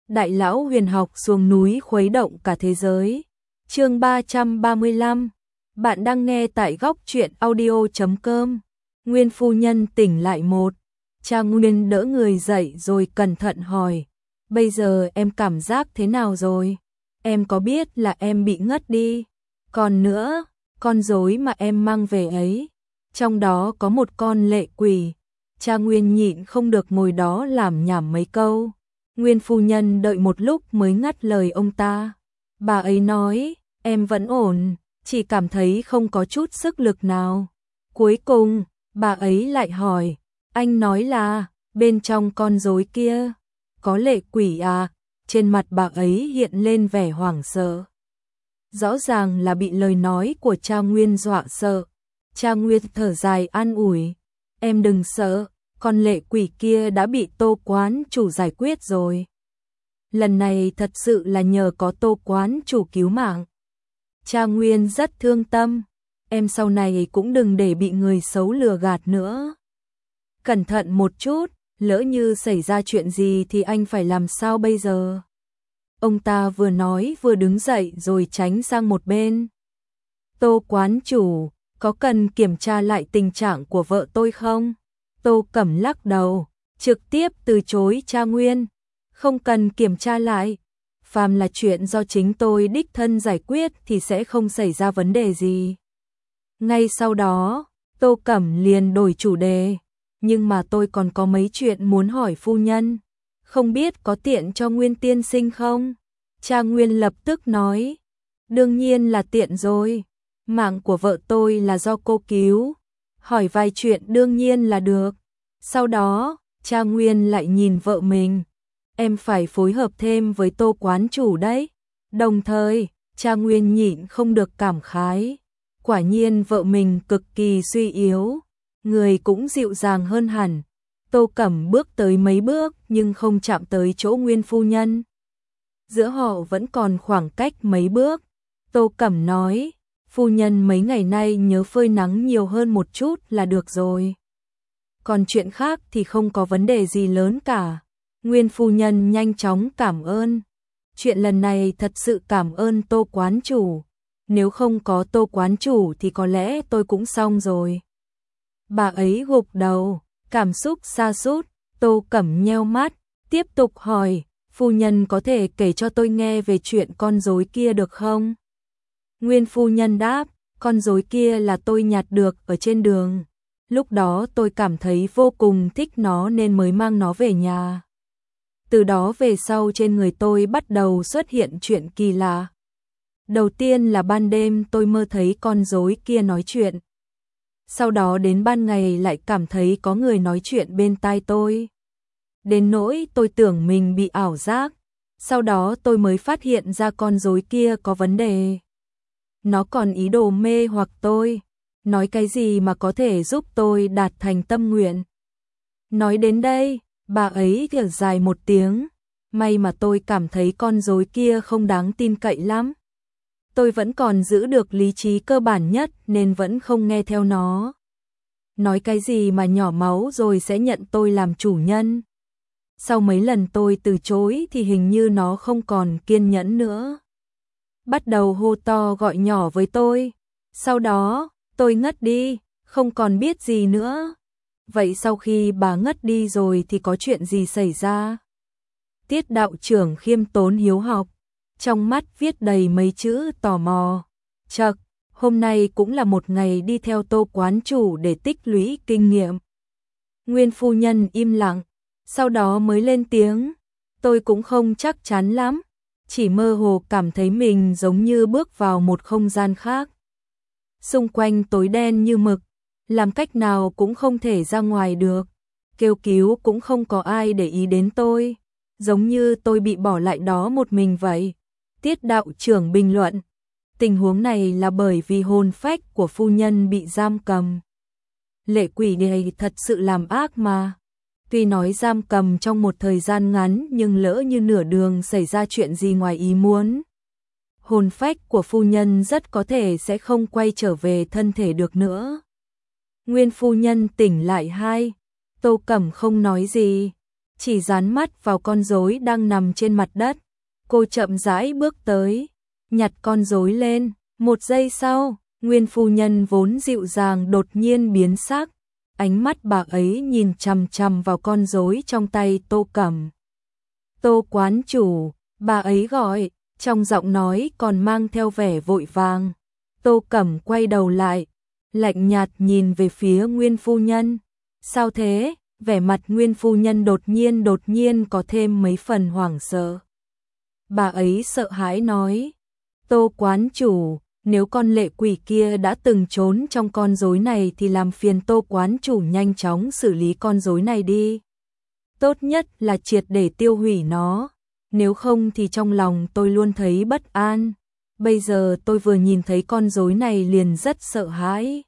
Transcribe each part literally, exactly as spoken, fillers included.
Đại lão huyền học xuống núi khuấy động cả thế giới. Chương ba trăm ba mươi lăm. Bạn đang nghe tại góc truyện audio chấm com. Nguyên phu nhân tỉnh lại một. Cha Nguyên đỡ người dậy rồi cẩn thận hỏi. Bây giờ em cảm giác thế nào rồi? Em có biết là em bị ngất đi. Còn nữa, con rối mà em mang về ấy, trong đó có một con lệ quỷ. Cha Nguyên nhịn không được ngồi đó làm nhảm mấy câu. Nguyên phu nhân đợi một lúc mới ngắt lời ông ta. Bà ấy nói, em vẫn ổn, chỉ cảm thấy không có chút sức lực nào. Cuối cùng, bà ấy lại hỏi, anh nói là, bên trong con rối kia, có lệ quỷ à? Trên mặt bà ấy hiện lên vẻ hoảng sợ. Rõ ràng là bị lời nói của cha Nguyên dọa sợ. Cha Nguyên thở dài an ủi, em đừng sợ, con lệ quỷ kia đã bị Tô quán chủ giải quyết rồi. Lần này thật sự là nhờ có Tô quán chủ cứu mạng. Cha Nguyên rất thương tâm, em sau này cũng đừng để bị người xấu lừa gạt nữa. Cẩn thận một chút, lỡ như xảy ra chuyện gì thì anh phải làm sao bây giờ? Ông ta vừa nói vừa đứng dậy rồi tránh sang một bên. Tô quán chủ, có cần kiểm tra lại tình trạng của vợ tôi không? Tô Cẩm lắc đầu, trực tiếp từ chối cha Nguyên. Không cần kiểm tra lại. Phàm là chuyện do chính tôi đích thân giải quyết thì sẽ không xảy ra vấn đề gì. Ngay sau đó, Tô Cẩm liền đổi chủ đề. Nhưng mà tôi còn có mấy chuyện muốn hỏi phu nhân. Không biết có tiện cho Nguyên tiên sinh không? Cha Nguyên lập tức nói. Đương nhiên là tiện rồi. Mạng của vợ tôi là do cô cứu. Hỏi vài chuyện đương nhiên là được. Sau đó, cha Nguyên lại nhìn vợ mình. Em phải phối hợp thêm với Tô quán chủ đấy. Đồng thời, cha Nguyên nhịn không được cảm khái. Quả nhiên vợ mình cực kỳ suy yếu. Người cũng dịu dàng hơn hẳn. Tô Cẩm bước tới mấy bước nhưng không chạm tới chỗ Nguyên phu nhân. Giữa họ vẫn còn khoảng cách mấy bước. Tô Cẩm nói, phu nhân mấy ngày nay nhớ phơi nắng nhiều hơn một chút là được rồi. Còn chuyện khác thì không có vấn đề gì lớn cả. Nguyên phu nhân nhanh chóng cảm ơn. Chuyện lần này thật sự cảm ơn Tô quán chủ. Nếu không có Tô quán chủ thì có lẽ tôi cũng xong rồi. Bà ấy gục đầu, cảm xúc sa sút. Tô Cẩm nheo mắt, tiếp tục hỏi, phu nhân có thể kể cho tôi nghe về chuyện con rối kia được không? Nguyên phu nhân đáp, con rối kia là tôi nhặt được ở trên đường. Lúc đó tôi cảm thấy vô cùng thích nó nên mới mang nó về nhà. Từ đó về sau trên người tôi bắt đầu xuất hiện chuyện kỳ lạ. Đầu tiên là ban đêm tôi mơ thấy con rối kia nói chuyện. Sau đó đến ban ngày lại cảm thấy có người nói chuyện bên tai tôi. Đến nỗi tôi tưởng mình bị ảo giác. Sau đó tôi mới phát hiện ra con rối kia có vấn đề. Nó còn ý đồ mê hoặc tôi. Nói cái gì mà có thể giúp tôi đạt thành tâm nguyện. Nói đến đây, bà ấy thở dài một tiếng. May mà tôi cảm thấy con rối kia không đáng tin cậy lắm. Tôi vẫn còn giữ được lý trí cơ bản nhất nên vẫn không nghe theo nó. Nói cái gì mà nhỏ máu rồi sẽ nhận tôi làm chủ nhân. Sau mấy lần tôi từ chối thì hình như nó không còn kiên nhẫn nữa. Bắt đầu hô to gọi nhỏ với tôi. Sau đó, tôi ngất đi, không còn biết gì nữa. Vậy sau khi bà ngất đi rồi thì có chuyện gì xảy ra? Tiết đạo trưởng khiêm tốn hiếu học. Trong mắt viết đầy mấy chữ tò mò. Chậc, hôm nay cũng là một ngày đi theo Tô quán chủ để tích lũy kinh nghiệm. Nguyên phu nhân im lặng, sau đó mới lên tiếng. Tôi cũng không chắc chắn lắm, chỉ mơ hồ cảm thấy mình giống như bước vào một không gian khác. Xung quanh tối đen như mực, làm cách nào cũng không thể ra ngoài được. Kêu cứu cũng không có ai để ý đến tôi, giống như tôi bị bỏ lại đó một mình vậy. Tiết đạo trưởng bình luận, tình huống này là bởi vì hồn phách của phu nhân bị giam cầm. Lệ quỷ này thật sự làm ác mà. Tuy nói giam cầm trong một thời gian ngắn nhưng lỡ như nửa đường xảy ra chuyện gì ngoài ý muốn. Hồn phách của phu nhân rất có thể sẽ không quay trở về thân thể được nữa. Nguyên phu nhân tỉnh lại hai, Tô Cẩm không nói gì. chỉ dán mắt vào con rối đang nằm trên mặt đất. Cô chậm rãi bước tới, nhặt con rối lên. Một giây sau, Nguyên phu nhân vốn dịu dàng đột nhiên biến sắc. Ánh mắt bà ấy nhìn chằm chằm vào con rối trong tay Tô Cẩm. Tô quán chủ, bà ấy gọi, trong giọng nói còn mang theo vẻ vội vàng. Tô Cẩm quay đầu lại, lạnh nhạt nhìn về phía Nguyên phu nhân. Sao thế? Vẻ mặt Nguyên phu nhân đột nhiên đột nhiên có thêm mấy phần hoảng sợ. Bà ấy sợ hãi nói, Tô quán chủ, nếu con lệ quỷ kia đã từng trốn trong con rối này thì làm phiền Tô quán chủ nhanh chóng xử lý con rối này đi. Tốt nhất là triệt để tiêu hủy nó, nếu không thì trong lòng tôi luôn thấy bất an. Bây giờ tôi vừa nhìn thấy con rối này liền rất sợ hãi.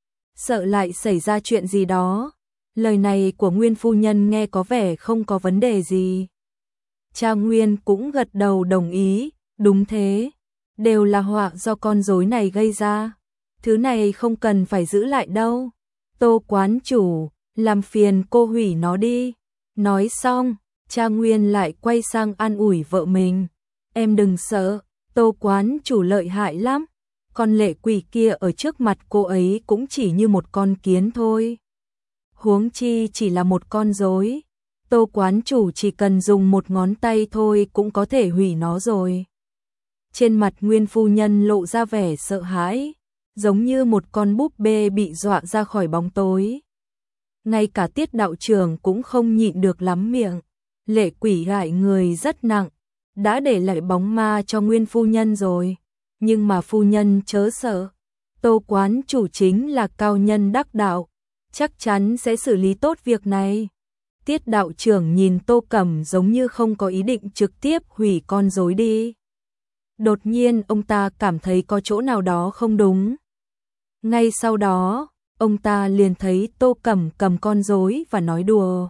Sợ lại xảy ra chuyện gì đó. Lời này của Nguyên phu nhân nghe có vẻ không có vấn đề gì. Cha Nguyên cũng gật đầu đồng ý, đúng thế, đều là họa do con rối này gây ra. Thứ này không cần phải giữ lại đâu. Tô quán chủ, làm phiền cô hủy nó đi. Nói xong, cha Nguyên lại quay sang an ủi vợ mình. Em đừng sợ, Tô quán chủ lợi hại lắm. Con lệ quỷ kia ở trước mặt cô ấy cũng chỉ như một con kiến thôi. Huống chi chỉ là một con rối. Tô quán chủ chỉ cần dùng một ngón tay thôi cũng có thể hủy nó rồi. Trên mặt Nguyên phu nhân lộ ra vẻ sợ hãi, giống như một con búp bê bị dọa ra khỏi bóng tối. Ngay cả Tiết đạo trưởng cũng không nhịn được lắm miệng. Lệ quỷ hại người rất nặng, đã để lại bóng ma cho Nguyên phu nhân rồi. Nhưng mà phu nhân chớ sợ, Tô quán chủ chính là cao nhân đắc đạo, chắc chắn sẽ xử lý tốt việc này. Tiết đạo trưởng nhìn Tô Cẩm giống như không có ý định trực tiếp hủy con rối đi. Đột nhiên ông ta cảm thấy có chỗ nào đó không đúng. Ngay sau đó, ông ta liền thấy Tô Cẩm cầm con rối và nói đùa.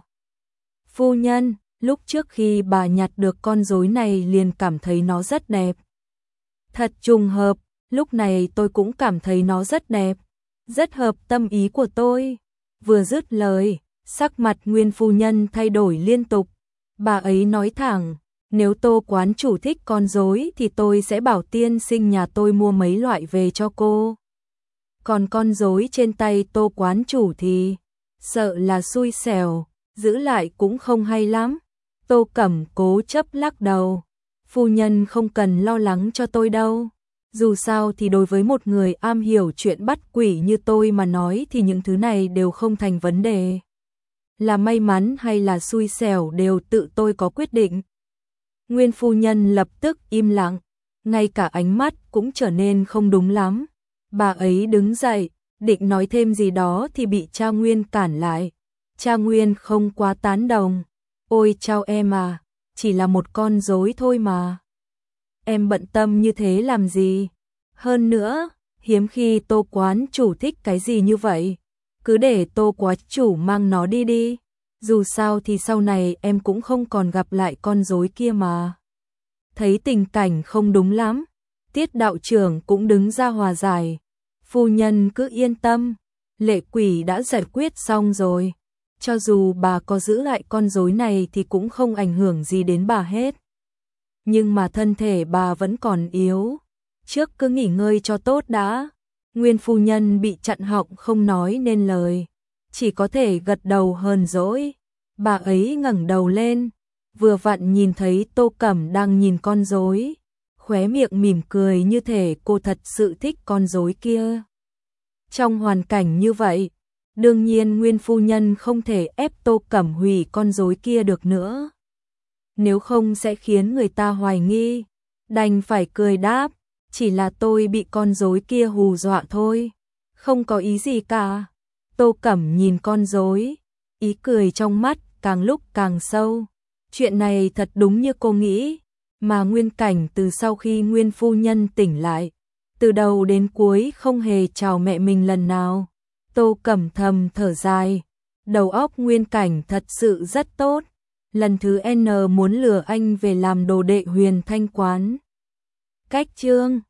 Phu nhân, lúc trước khi bà nhặt được con rối này liền cảm thấy nó rất đẹp. Thật trùng hợp, lúc này tôi cũng cảm thấy nó rất đẹp, rất hợp tâm ý của tôi. Vừa dứt lời, sắc mặt Nguyên phu nhân thay đổi liên tục. Bà ấy nói thẳng, nếu Tô quán chủ thích con rối thì tôi sẽ bảo tiên sinh nhà tôi mua mấy loại về cho cô. Còn con rối trên tay Tô quán chủ thì sợ là xui xẻo, giữ lại cũng không hay lắm. Tô Cẩm cố chấp lắc đầu. Phu nhân không cần lo lắng cho tôi đâu. Dù sao thì đối với một người am hiểu chuyện bắt quỷ như tôi mà nói thì những thứ này đều không thành vấn đề. Là may mắn hay là xui xẻo đều tự tôi có quyết định. Nguyên phu nhân lập tức im lặng, ngay cả ánh mắt cũng trở nên không đúng lắm. Bà ấy đứng dậy, định nói thêm gì đó thì bị cha Nguyên cản lại. Cha Nguyên không quá tán đồng. Ôi chao em à, chỉ là một con rối thôi mà. Em bận tâm như thế làm gì? Hơn nữa, hiếm khi Tô quán chủ thích cái gì như vậy. Cứ để Tô quán chủ mang nó đi đi. Dù sao thì sau này em cũng không còn gặp lại con rối kia mà. Thấy tình cảnh không đúng lắm, Tiết đạo trưởng cũng đứng ra hòa giải. Phu nhân cứ yên tâm, lệ quỷ đã giải quyết xong rồi. Cho dù bà có giữ lại con rối này thì cũng không ảnh hưởng gì đến bà hết. Nhưng mà thân thể bà vẫn còn yếu. Trước cứ nghỉ ngơi cho tốt đã. Nguyên phu nhân bị chặn họng không nói nên lời. Chỉ có thể gật đầu hờn dỗi. Bà ấy ngẩng đầu lên. Vừa vặn nhìn thấy Tô Cẩm đang nhìn con rối. Khóe miệng mỉm cười như thể cô thật sự thích con rối kia. Trong hoàn cảnh như vậy, đương nhiên Nguyên phu nhân không thể ép Tô Cẩm hủy con rối kia được nữa. Nếu không sẽ khiến người ta hoài nghi. Đành phải cười đáp, chỉ là tôi bị con rối kia hù dọa thôi, không có ý gì cả. Tô Cẩm nhìn con rối, ý cười trong mắt càng lúc càng sâu. Chuyện này thật đúng như cô nghĩ, mà Nguyên Cảnh từ sau khi Nguyên phu nhân tỉnh lại, từ đầu đến cuối không hề chào mẹ mình lần nào. Tô Cẩm thầm thở dài, đầu óc Nguyên Cảnh thật sự rất tốt. Lần thứ N muốn lừa anh về làm đồ đệ Huyền Thanh Quán. Cách chương